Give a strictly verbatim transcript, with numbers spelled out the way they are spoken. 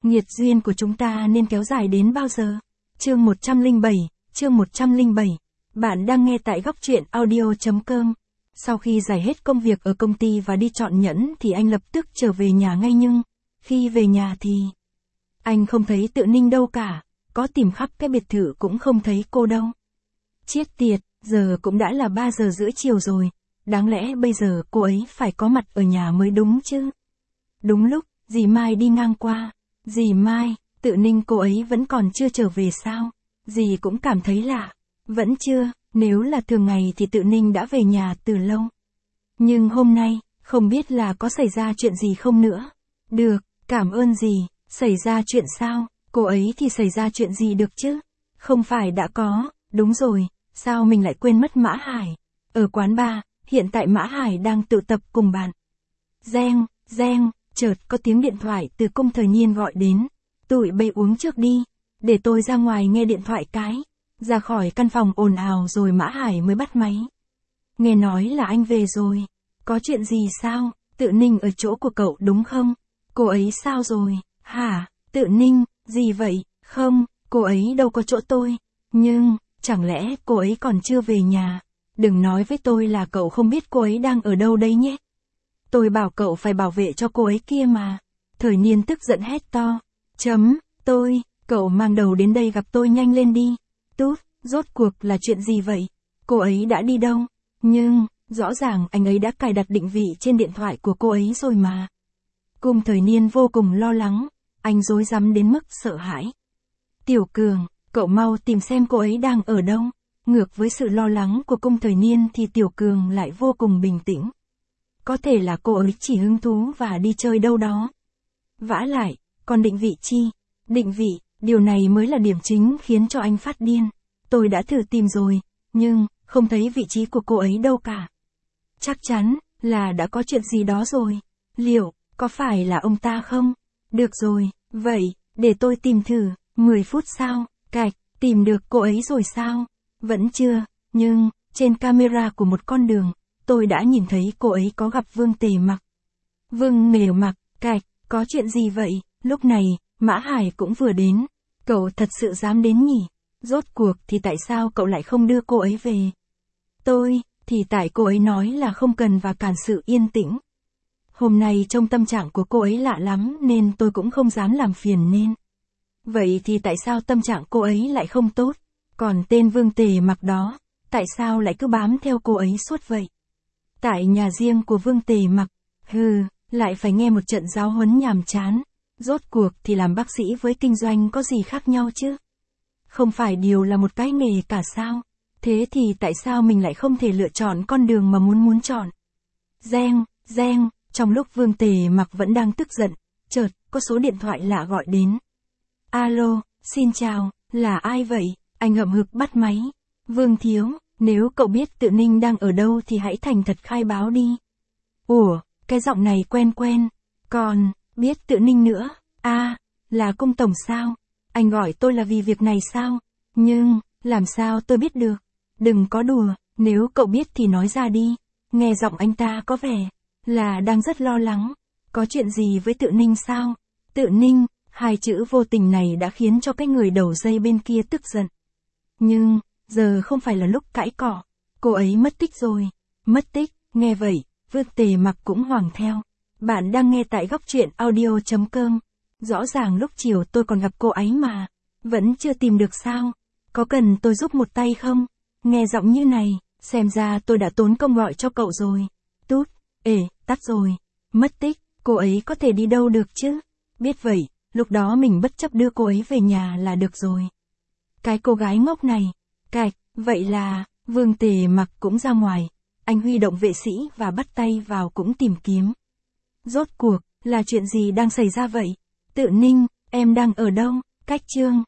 nghiệt duyên của chúng ta nên kéo dài đến bao giờ? Chương một trăm lẻ bảy, chương một trăm lẻ bảy. Bạn đang nghe tại góc truyện audio chấm com. Sau khi giải hết công việc ở công ty và đi chọn nhẫn thì anh lập tức trở về nhà ngay, nhưng khi về nhà thì anh không thấy Tự Ninh đâu cả, có tìm khắp cái biệt thự cũng không thấy cô đâu. Chiết tiệt, giờ cũng đã là ba giờ rưỡi chiều rồi, đáng lẽ bây giờ cô ấy phải có mặt ở nhà mới đúng chứ. Đúng lúc, dì Mai đi ngang qua. Dì Mai, Tự Ninh cô ấy vẫn còn chưa trở về sao? Dì cũng cảm thấy lạ. Vẫn chưa, nếu là thường ngày thì Tự Ninh đã về nhà từ lâu. Nhưng hôm nay, không biết là có xảy ra chuyện gì không nữa. Được, cảm ơn dì. Xảy ra chuyện sao? Cô ấy thì xảy ra chuyện gì được chứ? Không phải đã có, đúng rồi, sao mình lại quên mất Mã Hải? Ở quán bar, hiện tại Mã Hải đang tụ tập cùng bạn. Reng, reng, chợt có tiếng điện thoại từ Cung Thời Niên gọi đến. Tụi bay uống trước đi, để tôi ra ngoài nghe điện thoại cái. Ra khỏi căn phòng ồn ào rồi Mã Hải mới bắt máy. Nghe nói là anh về rồi. Có chuyện gì sao? Tự Ninh ở chỗ của cậu đúng không? Cô ấy sao rồi? Hả? Tự Ninh, gì vậy? Không, cô ấy đâu có chỗ tôi. Nhưng, chẳng lẽ cô ấy còn chưa về nhà? Đừng nói với tôi là cậu không biết cô ấy đang ở đâu đấy nhé. Tôi bảo cậu phải bảo vệ cho cô ấy kia mà. Thời Niên tức giận hét to. Chấm, tôi, cậu mang đầu đến đây gặp tôi nhanh lên đi. Tút, rốt cuộc là chuyện gì vậy? Cô ấy đã đi đâu? Nhưng, rõ ràng anh ấy đã cài đặt định vị trên điện thoại của cô ấy rồi mà. Cung Thời Niên vô cùng lo lắng, anh rối rắm đến mức sợ hãi. Tiểu Cường, cậu mau tìm xem cô ấy đang ở đâu. Ngược với sự lo lắng của Cung Thời Niên thì Tiểu Cường lại vô cùng bình tĩnh. Có thể là cô ấy chỉ hứng thú và đi chơi đâu đó. Vả lại, còn định vị chi? Định vị, điều này mới là điểm chính khiến cho anh phát điên. Tôi đã thử tìm rồi, nhưng, không thấy vị trí của cô ấy đâu cả. Chắc chắn, là đã có chuyện gì đó rồi. Liệu, có phải là ông ta không? Được rồi, vậy, để tôi tìm thử. mười phút sau, cạch, tìm được cô ấy rồi sao? Vẫn chưa, nhưng, trên camera của một con đường, tôi đã nhìn thấy cô ấy có gặp Vương Tề Mặc. Vương Tề Mặc, cạch, có chuyện gì vậy? Lúc này, Mã Hải cũng vừa đến. Cậu thật sự dám đến nhỉ? Rốt cuộc thì tại sao cậu lại không đưa cô ấy về? Tôi, thì tại cô ấy nói là không cần và cản sự yên tĩnh. Hôm nay trong tâm trạng của cô ấy lạ lắm nên tôi cũng không dám làm phiền nên. Vậy thì tại sao tâm trạng cô ấy lại không tốt? Còn tên Vương Tề Mặc đó, tại sao lại cứ bám theo cô ấy suốt vậy? Tại nhà riêng của Vương Tề Mặc, hừ, lại phải nghe một trận giáo huấn nhàm chán. Rốt cuộc thì làm bác sĩ với kinh doanh có gì khác nhau chứ? Không phải đều là một cái nghề cả sao? Thế thì tại sao mình lại không thể lựa chọn con đường mà muốn muốn chọn? Reng, reng, trong lúc Vương Tề Mặc vẫn đang tức giận, chợt, có số điện thoại lạ gọi đến. Alo, xin chào, là ai vậy? Anh hậm hực bắt máy. Vương Thiếu, nếu cậu biết Tự Ninh đang ở đâu thì hãy thành thật khai báo đi. Ủa, cái giọng này quen quen. Còn, biết Tự Ninh nữa. À, là Cung tổng sao? Anh gọi tôi là vì việc này sao? Nhưng, làm sao tôi biết được? Đừng có đùa, nếu cậu biết thì nói ra đi. Nghe giọng anh ta có vẻ là đang rất lo lắng. Có chuyện gì với Tự Ninh sao? Tự Ninh, hai chữ vô tình này đã khiến cho cái người đầu dây bên kia tức giận. Nhưng, giờ không phải là lúc cãi cọ. Cô ấy mất tích rồi. Mất tích, nghe vậy, Vương Tề Mặc cũng hoảng theo. Bạn đang nghe tại góc truyện audio chấm com. Rõ ràng lúc chiều tôi còn gặp cô ấy mà. Vẫn chưa tìm được sao? Có cần tôi giúp một tay không? Nghe giọng như này, xem ra tôi đã tốn công gọi cho cậu rồi. Tút, ê, tắt rồi. Mất tích, cô ấy có thể đi đâu được chứ? Biết vậy, lúc đó mình bất chấp đưa cô ấy về nhà là được rồi. Cái cô gái ngốc này. Cạch, vậy là, Vương Tề Mặc cũng ra ngoài. Anh huy động vệ sĩ và bắt tay vào cũng tìm kiếm. Rốt cuộc, là chuyện gì đang xảy ra vậy? Tự Ninh, em đang ở đâu? Cách chương.